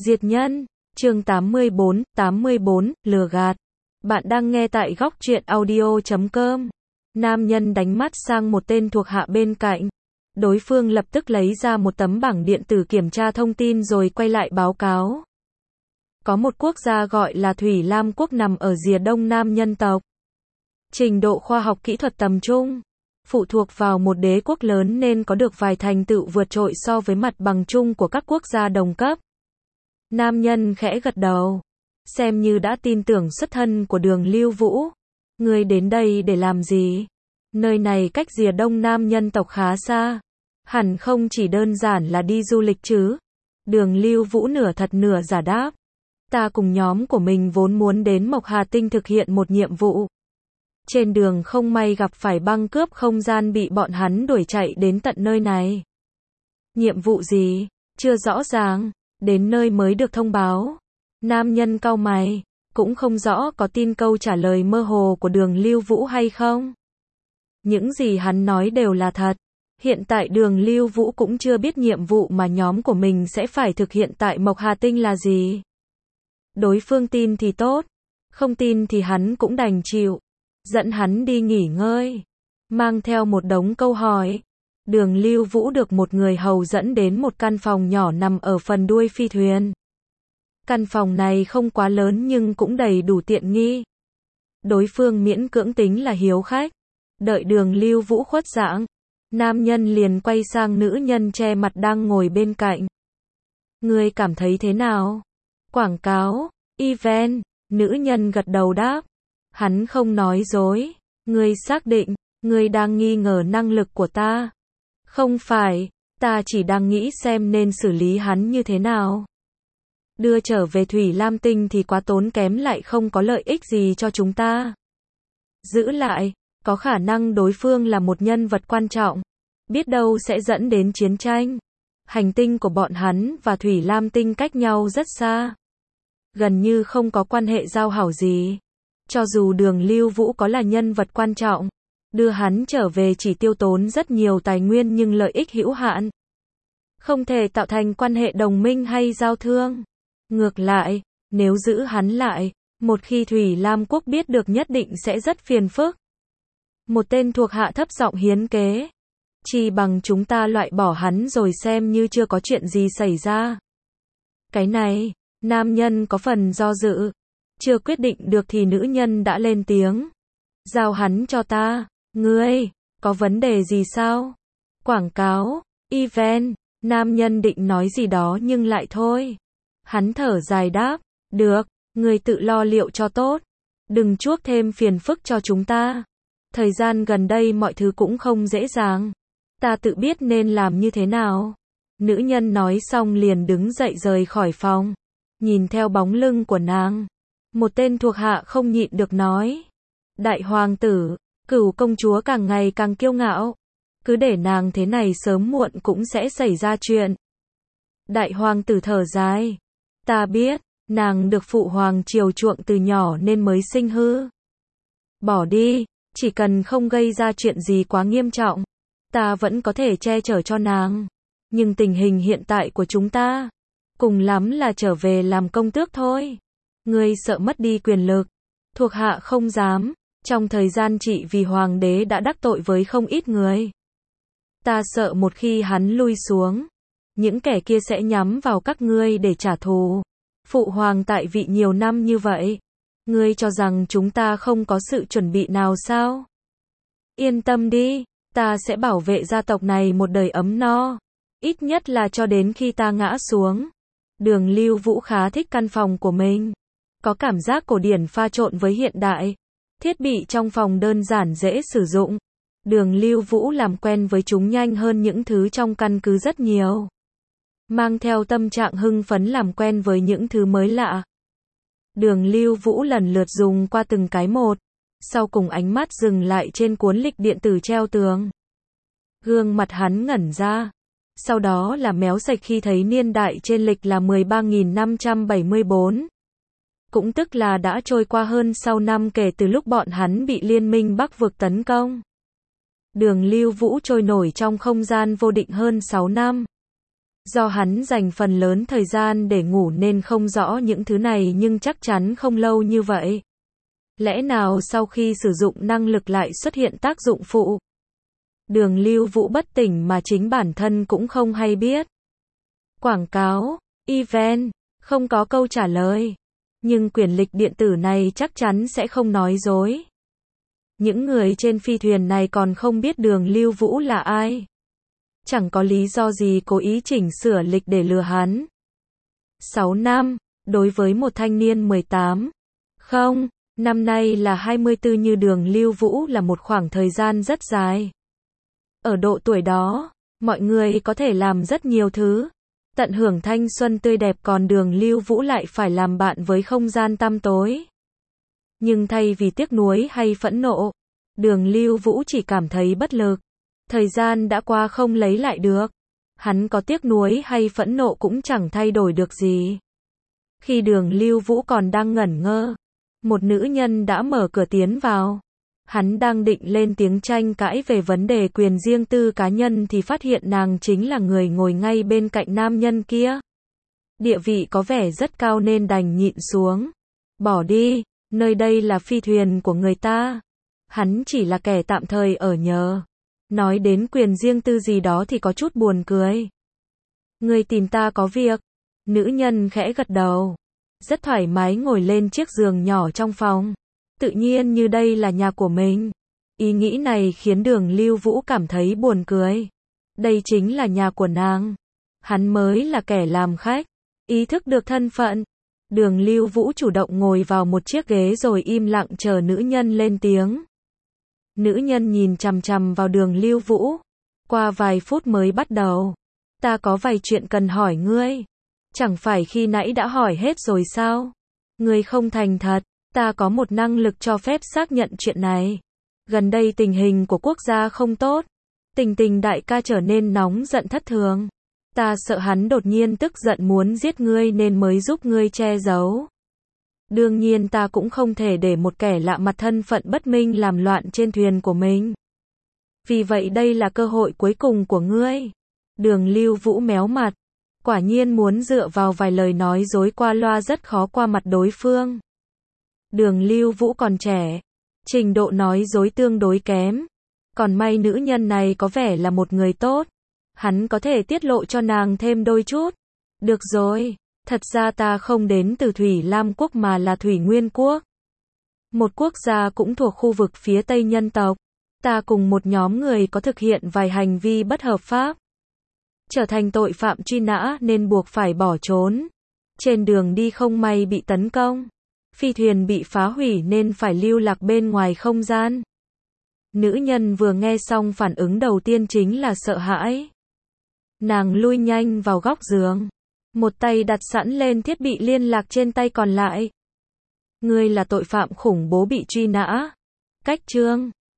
Diệt nhân, chương 84, lừa gạt. Bạn đang nghe tại góc truyện audio.com. Nam nhân đánh mắt sang một tên thuộc hạ bên cạnh. Đối phương lập tức lấy ra một tấm bảng điện tử kiểm tra thông tin rồi quay lại báo cáo. Có một quốc gia gọi là Thủy Lam Quốc nằm ở rìa đông nam nhân tộc. Trình độ khoa học kỹ thuật tầm trung. Phụ thuộc vào một đế quốc lớn nên có được vài thành tựu vượt trội so với mặt bằng chung của các quốc gia đồng cấp. Nam nhân khẽ gật đầu. Xem như đã tin tưởng xuất thân của Đường Lưu Vũ. Ngươi đến đây để làm gì? Nơi này cách rìa đông nam nhân tộc khá xa. Hẳn không chỉ đơn giản là đi du lịch chứ. Đường Lưu Vũ nửa thật nửa giả đáp. Ta cùng nhóm của mình vốn muốn đến Mộc Hà Tinh thực hiện một nhiệm vụ. Trên đường không may gặp phải băng cướp không gian bị bọn hắn đuổi chạy đến tận nơi này. Nhiệm vụ gì? Chưa rõ ràng. Đến nơi mới được thông báo. Nam nhân cau mày. Cũng không rõ có tin câu trả lời mơ hồ của Đường Lưu Vũ hay không. Những gì hắn nói đều là thật. Hiện tại Đường Lưu Vũ cũng chưa biết nhiệm vụ mà nhóm của mình sẽ phải thực hiện tại Mộc Hà Tinh là gì. Đối phương tin thì tốt. Không tin thì hắn cũng đành chịu. Dẫn hắn đi nghỉ ngơi. Mang theo một đống câu hỏi. Đường Lưu Vũ được một người hầu dẫn đến một căn phòng nhỏ nằm ở phần đuôi phi thuyền. Căn phòng này không quá lớn nhưng cũng đầy đủ tiện nghi. Đối phương miễn cưỡng tính là hiếu khách. Đợi Đường Lưu Vũ khuất dạng. Nam nhân liền quay sang nữ nhân che mặt đang ngồi bên cạnh. Ngươi cảm thấy thế nào? Quảng cáo, event, nữ nhân gật đầu đáp. Hắn không nói dối. Ngươi xác định, ngươi đang nghi ngờ năng lực của ta. Không phải, ta chỉ đang nghĩ xem nên xử lý hắn như thế nào. Đưa trở về Thủy Lam Tinh thì quá tốn kém lại không có lợi ích gì cho chúng ta. Giữ lại, có khả năng đối phương là một nhân vật quan trọng. Biết đâu sẽ dẫn đến chiến tranh. Hành tinh của bọn hắn và Thủy Lam Tinh cách nhau rất xa. Gần như không có quan hệ giao hảo gì. Cho dù Đường Lưu Vũ có là nhân vật quan trọng, đưa hắn trở về chỉ tiêu tốn rất nhiều tài nguyên nhưng lợi ích hữu hạn. Không thể tạo thành quan hệ đồng minh hay giao thương. Ngược lại, nếu giữ hắn lại, một khi Thủy Lam Quốc biết được nhất định sẽ rất phiền phức. Một tên thuộc hạ thấp giọng hiến kế. Chỉ bằng chúng ta loại bỏ hắn rồi xem như chưa có chuyện gì xảy ra. Cái này, nam nhân có phần do dự. Chưa quyết định được thì nữ nhân đã lên tiếng. Giao hắn cho ta. Ngươi, có vấn đề gì sao? Quảng cáo, event, nam nhân định nói gì đó nhưng lại thôi. Hắn thở dài đáp, được, ngươi tự lo liệu cho tốt. Đừng chuốc thêm phiền phức cho chúng ta. Thời gian gần đây mọi thứ cũng không dễ dàng. Ta tự biết nên làm như thế nào. Nữ nhân nói xong liền đứng dậy rời khỏi phòng. Nhìn theo bóng lưng của nàng. Một tên thuộc hạ không nhịn được nói. Đại hoàng tử, Cửu công chúa càng ngày càng kiêu ngạo. Cứ để nàng thế này sớm muộn cũng sẽ xảy ra chuyện. Đại hoàng tử thở dài. Ta biết, nàng được phụ hoàng chiều chuộng từ nhỏ nên mới sinh hư. Bỏ đi, chỉ cần không gây ra chuyện gì quá nghiêm trọng. Ta vẫn có thể che chở cho nàng. Nhưng tình hình hiện tại của chúng ta, cùng lắm là trở về làm công tước thôi. Ngươi sợ mất đi quyền lực. Thuộc hạ không dám. Trong thời gian trị vì hoàng đế đã đắc tội với không ít người. Ta sợ một khi hắn lui xuống, những kẻ kia sẽ nhắm vào các ngươi để trả thù. Phụ hoàng tại vị nhiều năm như vậy. Ngươi cho rằng chúng ta không có sự chuẩn bị nào sao? Yên tâm đi, ta sẽ bảo vệ gia tộc này một đời ấm no. Ít nhất là cho đến khi ta ngã xuống. Đường Lưu Vũ khá thích căn phòng của mình. Có cảm giác cổ điển pha trộn với hiện đại. Thiết bị trong phòng đơn giản dễ sử dụng. Đường Lưu Vũ làm quen với chúng nhanh hơn những thứ trong căn cứ rất nhiều. Mang theo tâm trạng hưng phấn làm quen với những thứ mới lạ. Đường Lưu Vũ lần lượt dùng qua từng cái một. Sau cùng ánh mắt dừng lại trên cuốn lịch điện tử treo tường. Gương mặt hắn ngẩn ra. Sau đó là méo sạch khi thấy niên đại trên lịch là 13.574. Cũng tức là đã trôi qua hơn 6 năm kể từ lúc bọn hắn bị Liên minh Bắc vực tấn công. Đường Lưu Vũ trôi nổi trong không gian vô định hơn 6 năm. Do hắn dành phần lớn thời gian để ngủ nên không rõ những thứ này nhưng chắc chắn không lâu như vậy. Lẽ nào sau khi sử dụng năng lực lại xuất hiện tác dụng phụ? Đường Lưu Vũ bất tỉnh mà chính bản thân cũng không hay biết. Quảng cáo, event, không có câu trả lời. Nhưng quyển lịch điện tử này chắc chắn sẽ không nói dối. Những người trên phi thuyền này còn không biết Đường Lưu Vũ là ai. Chẳng có lý do gì cố ý chỉnh sửa lịch để lừa hắn. 6 năm, đối với một thanh niên 18. Không, năm nay là 24 như Đường Lưu Vũ là một khoảng thời gian rất dài. Ở độ tuổi đó, mọi người có thể làm rất nhiều thứ. Tận hưởng thanh xuân tươi đẹp còn Đường Lưu Vũ lại phải làm bạn với không gian tăm tối. Nhưng thay vì tiếc nuối hay phẫn nộ, Đường Lưu Vũ chỉ cảm thấy bất lực. Thời gian đã qua không lấy lại được. Hắn có tiếc nuối hay phẫn nộ cũng chẳng thay đổi được gì. Khi Đường Lưu Vũ còn đang ngẩn ngơ, một nữ nhân đã mở cửa tiến vào. Hắn đang định lên tiếng tranh cãi về vấn đề quyền riêng tư cá nhân thì phát hiện nàng chính là người ngồi ngay bên cạnh nam nhân kia. Địa vị có vẻ rất cao nên đành nhịn xuống. Bỏ đi, nơi đây là phi thuyền của người ta. Hắn chỉ là kẻ tạm thời ở nhờ. Nói đến quyền riêng tư gì đó thì có chút buồn cười. Người tìm ta có việc. Nữ nhân khẽ gật đầu. Rất thoải mái ngồi lên chiếc giường nhỏ trong phòng. Tự nhiên như đây là nhà của mình. Ý nghĩ này khiến Đường Lưu Vũ cảm thấy buồn cười. Đây chính là nhà của nàng. Hắn mới là kẻ làm khách. Ý thức được thân phận. Đường Lưu Vũ chủ động ngồi vào một chiếc ghế rồi im lặng chờ nữ nhân lên tiếng. Nữ nhân nhìn chằm chằm vào Đường Lưu Vũ. Qua vài phút mới bắt đầu. Ta có vài chuyện cần hỏi ngươi. Chẳng phải khi nãy đã hỏi hết rồi sao? Ngươi không thành thật. Ta có một năng lực cho phép xác nhận chuyện này. Gần đây tình hình của quốc gia không tốt. Tình đại ca trở nên nóng giận thất thường. Ta sợ hắn đột nhiên tức giận muốn giết ngươi nên mới giúp ngươi che giấu. Đương nhiên ta cũng không thể để một kẻ lạ mặt thân phận bất minh làm loạn trên thuyền của mình. Vì vậy đây là cơ hội cuối cùng của ngươi. Đường Lưu Vũ méo mặt. Quả nhiên muốn dựa vào vài lời nói dối qua loa rất khó qua mặt đối phương. Đường Lưu Vũ còn trẻ. Trình độ nói dối tương đối kém. Còn may nữ nhân này có vẻ là một người tốt. Hắn có thể tiết lộ cho nàng thêm đôi chút. Được rồi. Thật ra ta không đến từ Thủy Lam Quốc mà là Thủy Nguyên Quốc. Một quốc gia cũng thuộc khu vực phía Tây nhân tộc. Ta cùng một nhóm người có thực hiện vài hành vi bất hợp pháp. Trở thành tội phạm truy nã nên buộc phải bỏ trốn. Trên đường đi không may bị tấn công. Phi thuyền bị phá hủy nên phải lưu lạc bên ngoài không gian. Nữ nhân vừa nghe xong phản ứng đầu tiên chính là sợ hãi. Nàng lui nhanh vào góc giường. Một tay đặt sẵn lên thiết bị liên lạc trên tay còn lại. Ngươi là tội phạm khủng bố bị truy nã. Cách chương